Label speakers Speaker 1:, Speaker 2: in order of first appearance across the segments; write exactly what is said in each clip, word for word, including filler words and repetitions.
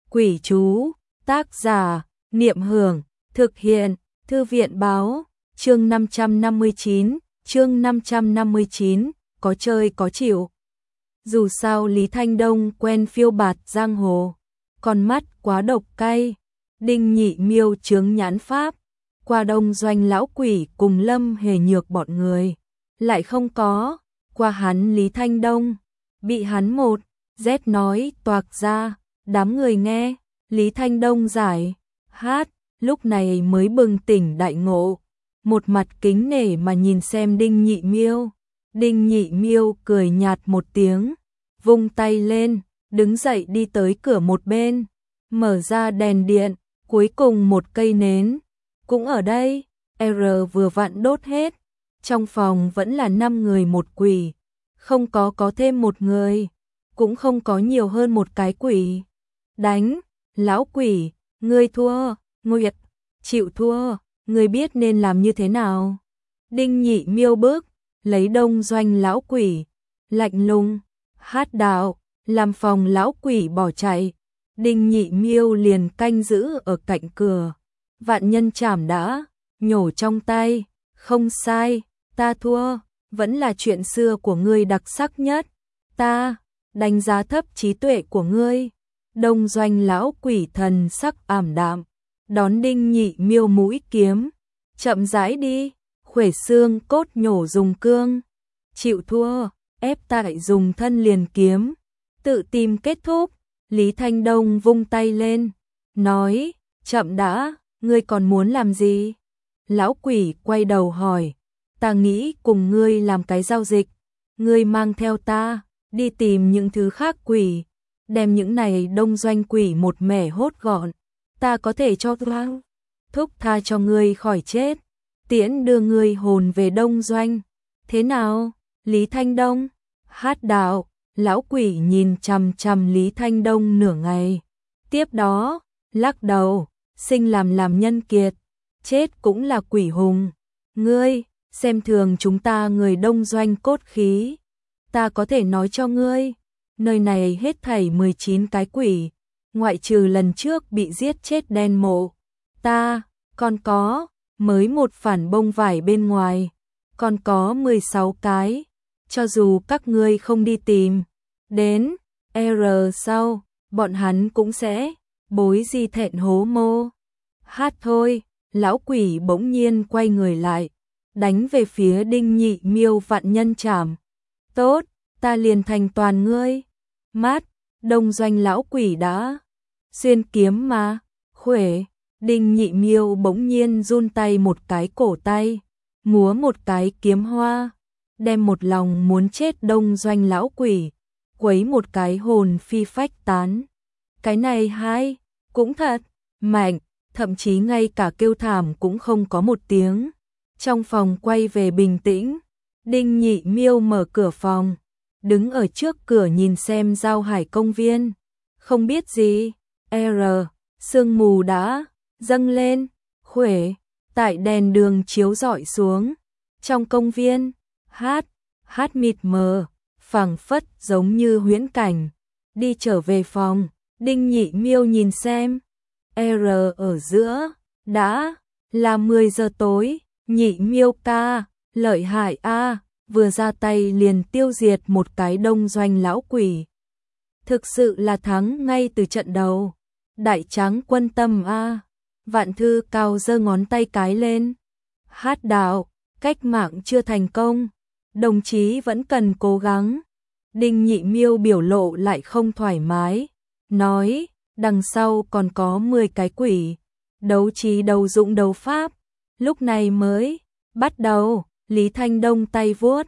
Speaker 1: Quỷ chú, tác giả, Niệm Hưởng, thực hiện, Thư viện báo, chương năm trăm năm mươi chín, chương năm trăm năm mươi chín, có chơi có chịu. Dù sao Lý Thanh Đông quen phiêu bạt giang hồ, con mắt quá độc cay, Đinh Nhị Miêu chướng nhãn pháp, qua đông doanh lão quỷ cùng Lâm Hề Nhược bọn người, lại không có, qua hắn Lý Thanh Đông, bị hắn một, rét nói toạc ra, đám người nghe, Lý Thanh Đông giải, hát, lúc này mới bừng tỉnh đại ngộ, một mặt kính nể mà nhìn xem Đinh Nhị Miêu, Đinh Nhị Miêu cười nhạt một tiếng, vung tay lên, đứng dậy đi tới cửa một bên, mở ra đèn điện, cuối cùng một cây nến, cũng ở đây, R vừa vặn đốt hết, trong phòng vẫn là năm người một quỷ, không có có thêm một người, cũng không có nhiều hơn một cái quỷ. Đánh, lão quỷ, ngươi thua, Nguyệt, chịu thua, ngươi biết nên làm như thế nào. Đinh Nhị Miêu bước, lấy đông doanh lão quỷ, lạnh lùng, hát đạo, làm phòng lão quỷ bỏ chạy. Đinh Nhị Miêu liền canh giữ ở cạnh cửa, vạn nhân chảm đã, nhổ trong tay, không sai, ta thua, vẫn là chuyện xưa của ngươi đặc sắc nhất, ta đánh giá thấp trí tuệ của ngươi. Đông doanh lão quỷ thần sắc ảm đạm, đón Đinh Nhị Miêu mũi kiếm, chậm rãi đi, khuỷu xương cốt nhổ dùng cương, chịu thua, ép tại dùng thân liền kiếm, tự tìm kết thúc. Lý Thanh Đông vung tay lên, nói, chậm đã, ngươi còn muốn làm gì? Lão quỷ quay đầu hỏi, ta nghĩ cùng ngươi làm cái giao dịch, ngươi mang theo ta, đi tìm những thứ khác quỷ, đem những này đông doanh quỷ một mẻ hốt gọn, ta có thể cho thoáng, thúc tha cho ngươi khỏi chết, tiễn đưa ngươi hồn về đông doanh, thế nào? Lý Thanh Đông, hát đạo. Lão quỷ nhìn chằm chằm Lý Thanh Đông nửa ngày, tiếp đó, lắc đầu, sinh làm làm nhân kiệt, chết cũng là quỷ hùng, ngươi, xem thường chúng ta người đông doanh cốt khí, ta có thể nói cho ngươi, nơi này hết thảy mười chín cái quỷ, ngoại trừ lần trước bị giết chết đen mộ, ta, còn có, mới một phản bông vải bên ngoài, còn có mười sáu cái, cho dù các ngươi không đi tìm. Đến, R sau, bọn hắn cũng sẽ, bối di thẹn hố mô. Hát thôi, lão quỷ bỗng nhiên quay người lại, đánh về phía Đinh Nhị Miêu vạn nhân chảm. Tốt, ta liền thành toàn ngươi. Mát, đông doanh lão quỷ đã, xuyên kiếm mà, khuỷu, Đinh Nhị Miêu bỗng nhiên run tay một cái cổ tay, múa một cái kiếm hoa, đem một lòng muốn chết đông doanh lão quỷ. Quấy một cái hồn phi phách tán. Cái này hay, cũng thật, mạnh, thậm chí ngay cả kêu thảm cũng không có một tiếng. Trong phòng quay về bình tĩnh, Đinh Nhị Miêu mở cửa phòng, đứng ở trước cửa nhìn xem Giao Hải công viên. Không biết gì, R, sương mù đã dâng lên, khuỷu, tại đèn đường chiếu rọi xuống. Trong công viên, hát, hát mịt mờ. Phảng phất giống như huyễn cảnh, đi trở về phòng, Đinh Nhị Miêu nhìn xem, R ở giữa, đã là mười giờ tối, Nhị Miêu ca, lợi hại a, vừa ra tay liền tiêu diệt một cái đông doanh lão quỷ. Thực sự là thắng ngay từ trận đầu, đại tráng quân tâm a, Vạn Thư Cao giơ ngón tay cái lên, hát đạo, cách mạng chưa thành công. Đồng chí vẫn cần cố gắng. Đinh Nhị Miêu biểu lộ lại không thoải mái, nói, đằng sau còn có mười cái quỷ, đấu trí đấu dũng đấu pháp, lúc này mới bắt đầu. Lý Thanh Đông tay vuốt,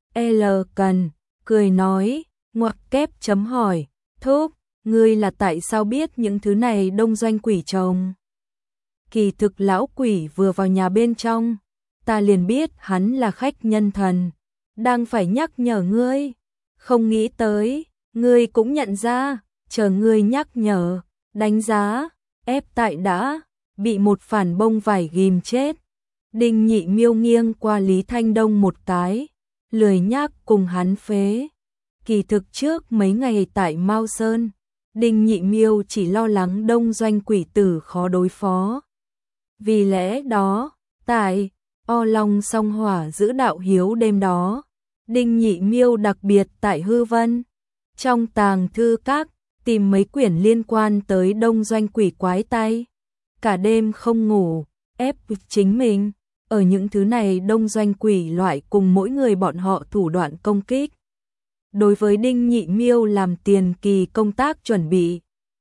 Speaker 1: L cần, cười nói, ngoặc kép chấm hỏi, thúc, ngươi là tại sao biết những thứ này đông doanh quỷ chồng? Kỳ thực lão quỷ vừa vào nhà bên trong, ta liền biết hắn là khách nhân thần. Đang phải nhắc nhở ngươi, không nghĩ tới, ngươi cũng nhận ra, chờ ngươi nhắc nhở, đánh giá, ép tại đã, bị một phản bông vải ghim chết. Đinh Nhị Miêu nghiêng qua Lý Thanh Đông một cái, lười nhác cùng hắn phế. Kỳ thực trước mấy ngày tại Mao Sơn, Đinh Nhị Miêu chỉ lo lắng đông doanh quỷ tử khó đối phó. Vì lẽ đó, tại O Long Song Hỏa giữ đạo hiếu đêm đó, Đinh Nhị Miêu đặc biệt tại Hư Vân, trong tàng thư các, tìm mấy quyển liên quan tới đông doanh quỷ quái tay. Cả đêm không ngủ, ép chính mình, ở những thứ này đông doanh quỷ loại cùng mỗi người bọn họ thủ đoạn công kích. Đối với Đinh Nhị Miêu làm tiền kỳ công tác chuẩn bị,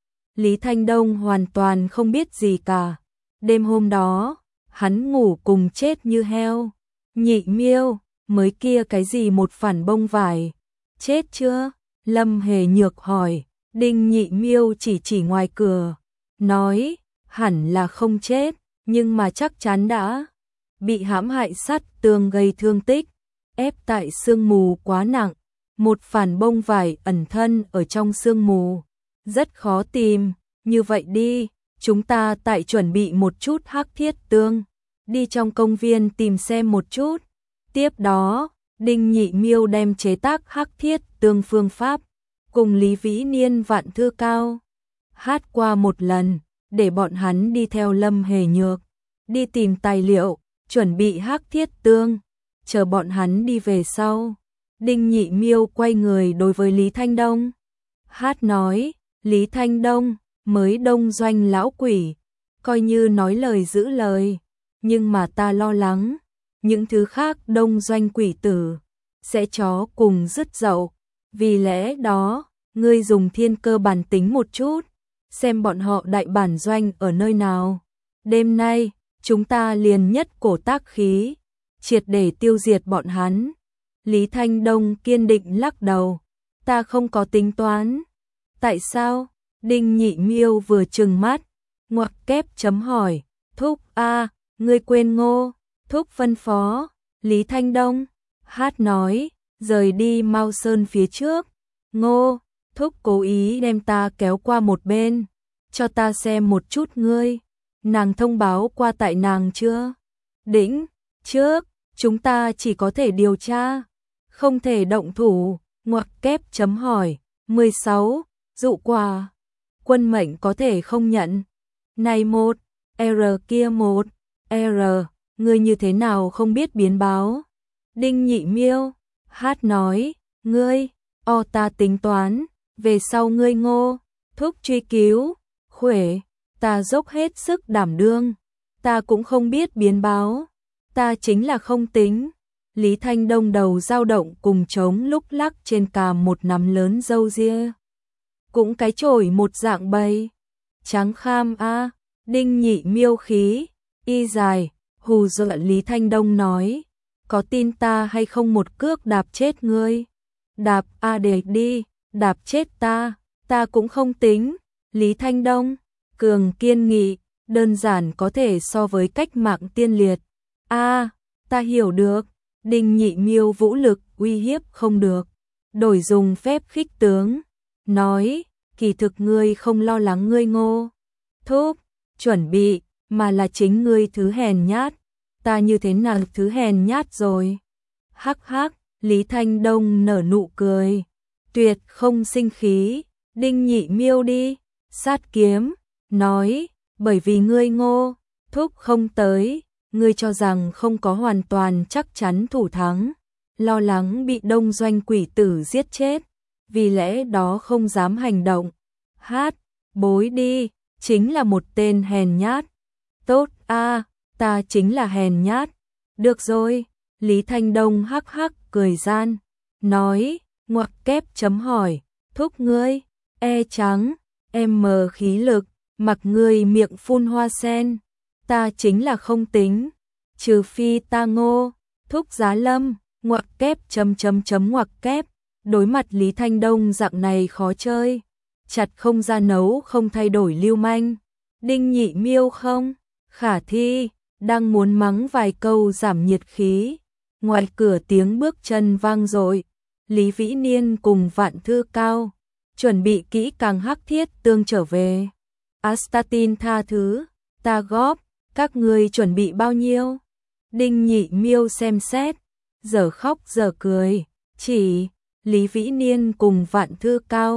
Speaker 1: Lý Thanh Đông hoàn toàn không biết gì cả. Đêm hôm đó, hắn ngủ cùng chết như heo. Nhị Miêu, mới kia cái gì một phản bông vải, chết chưa? Lâm Hề Nhược hỏi. Đinh Nhị Miêu chỉ chỉ ngoài cửa, nói, hẳn là không chết, nhưng mà chắc chắn đã bị hãm hại sắt tường gây thương tích, ép tại sương mù quá nặng. Một phản bông vải ẩn thân ở trong sương mù, rất khó tìm. Như vậy đi, chúng ta tại chuẩn bị một chút hắc thiết tương, đi trong công viên tìm xem một chút. Tiếp đó, Đinh Nhị Miêu đem chế tác hắc thiết tương phương pháp cùng Lý Vĩ Niên Vạn Thư Cao hát qua một lần, để bọn hắn đi theo Lâm Hề Nhược, đi tìm tài liệu, chuẩn bị hắc thiết tương, chờ bọn hắn đi về sau. Đinh Nhị Miêu quay người đối với Lý Thanh Đông, hát nói, Lý Thanh Đông, mới đông doanh lão quỷ, coi như nói lời giữ lời, nhưng mà ta lo lắng, những thứ khác đông doanh quỷ tử, sẽ chó cùng dứt dậu. Vì lẽ đó, ngươi dùng thiên cơ bản tính một chút, xem bọn họ đại bản doanh ở nơi nào. Đêm nay, chúng ta liền nhất cổ tác khí, triệt để tiêu diệt bọn hắn. Lý Thanh Đông kiên định lắc đầu, ta không có tính toán. Tại sao? Đinh Nhị Miêu vừa trừng mắt, ngoặc kép chấm hỏi, thúc a, ngươi quên Ngô thúc phân phó. Lý Thanh Đông, hát nói, rời đi Mao Sơn phía trước, Ngô thúc cố ý đem ta kéo qua một bên, cho ta xem một chút ngươi. Nàng thông báo qua tại nàng chưa? Đĩnh, trước, chúng ta chỉ có thể điều tra, không thể động thủ. Ngoặc kép chấm hỏi, mười sáu, dụ quà, quân mệnh có thể không nhận. Này một, R kia một, R, ngươi như thế nào không biết biến báo? Đinh Nhị Miêu, hát nói, ngươi, o ta tính toán, về sau ngươi Ngô thúc truy cứu, khuể, ta dốc hết sức đảm đương, ta cũng không biết biến báo, ta chính là không tính. Lý Thanh Đông đầu dao động cùng trống lúc lắc trên cằm một nắm lớn râu ria, cũng cái chổi một dạng bầy, trắng kham a. Đinh Nhị Miêu khí y dài, hù dọa Lý Thanh Đông nói, có tin ta hay không một cước đạp chết ngươi? Đạp a để đi, đạp chết ta, ta cũng không tính. Lý Thanh Đông, cường kiên nghị, đơn giản có thể so với cách mạng tiên liệt. A, ta hiểu được. Đinh Nhị Miêu vũ lực uy hiếp không được, đổi dùng phép khích tướng, nói, kỳ thực ngươi không lo lắng ngươi Ngô thúc chuẩn bị, mà là chính ngươi thứ hèn nhát. Ta như thế nào thứ hèn nhát rồi? Hắc hắc, Lý Thanh Đông nở nụ cười, tuyệt không sinh khí. Đinh Nhị Miêu đi, sát kiếm, nói, bởi vì ngươi Ngô thúc không tới, ngươi cho rằng không có hoàn toàn chắc chắn thủ thắng, lo lắng bị đông doanh quỷ tử giết chết, vì lẽ đó không dám hành động. Hát, bối đi, chính là một tên hèn nhát. Tốt a, ta chính là hèn nhát. Được rồi, Lý Thanh Đông hắc hắc cười gian, nói, ngoặc kép chấm hỏi, thúc ngươi, e trắng, em mờ khí lực, mặc ngươi miệng phun hoa sen, ta chính là không tính, trừ phi ta Ngô thúc giá lâm. Ngoặc kép chấm chấm chấm ngoặc kép. Đối mặt Lý Thanh Đông dạng này khó chơi, chặt không ra nấu không thay đổi lưu manh, Đinh Nhị Miêu không khả thi, đang muốn mắng vài câu giảm nhiệt khí, ngoài cửa tiếng bước chân vang dội. Lý Vĩ Niên cùng Vạn Thư Cao chuẩn bị kỹ càng hắc thiết tương trở về. Astatin tha thứ, ta góp, các ngươi chuẩn bị bao nhiêu? Đinh Nhị Miêu xem xét, giờ khóc giờ cười, chỉ Lý Vĩ Niên cùng Vạn Thư Cao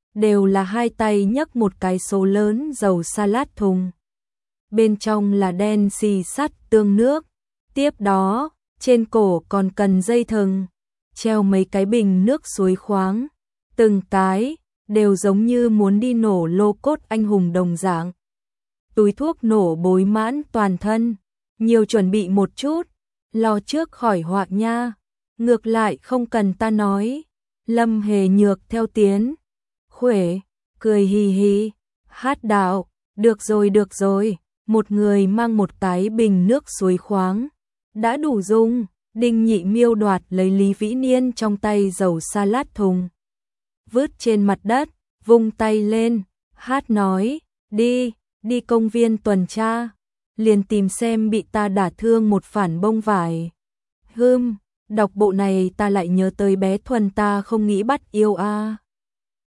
Speaker 1: đều là hai tay nhấc một cái số lớn dầu salad thùng. Bên trong là đen xì sắt tương nước, tiếp đó, trên cổ còn cần dây thừng, treo mấy cái bình nước suối khoáng, từng cái đều giống như muốn đi nổ lô cốt anh hùng đồng dạng. Túi thuốc nổ bối mãn toàn thân, nhiều chuẩn bị một chút, lo trước khỏi họa nha. Ngược lại không cần ta nói. Lâm Hề Nhược theo tiến Khuể, cười hì hì, hát đạo, được rồi được rồi, một người mang một cái bình nước suối khoáng, đã đủ dùng. Đinh Nhị Miêu đoạt lấy Lý Vĩ Niên trong tay dầu salad thùng, vứt trên mặt đất, vung tay lên, hát nói, đi, đi công viên tuần tra, liền tìm xem bị ta đả thương một phản bông vải. Hưm, đọc bộ này ta lại nhớ tới bé Thuần ta không nghĩ bắt yêu a. À.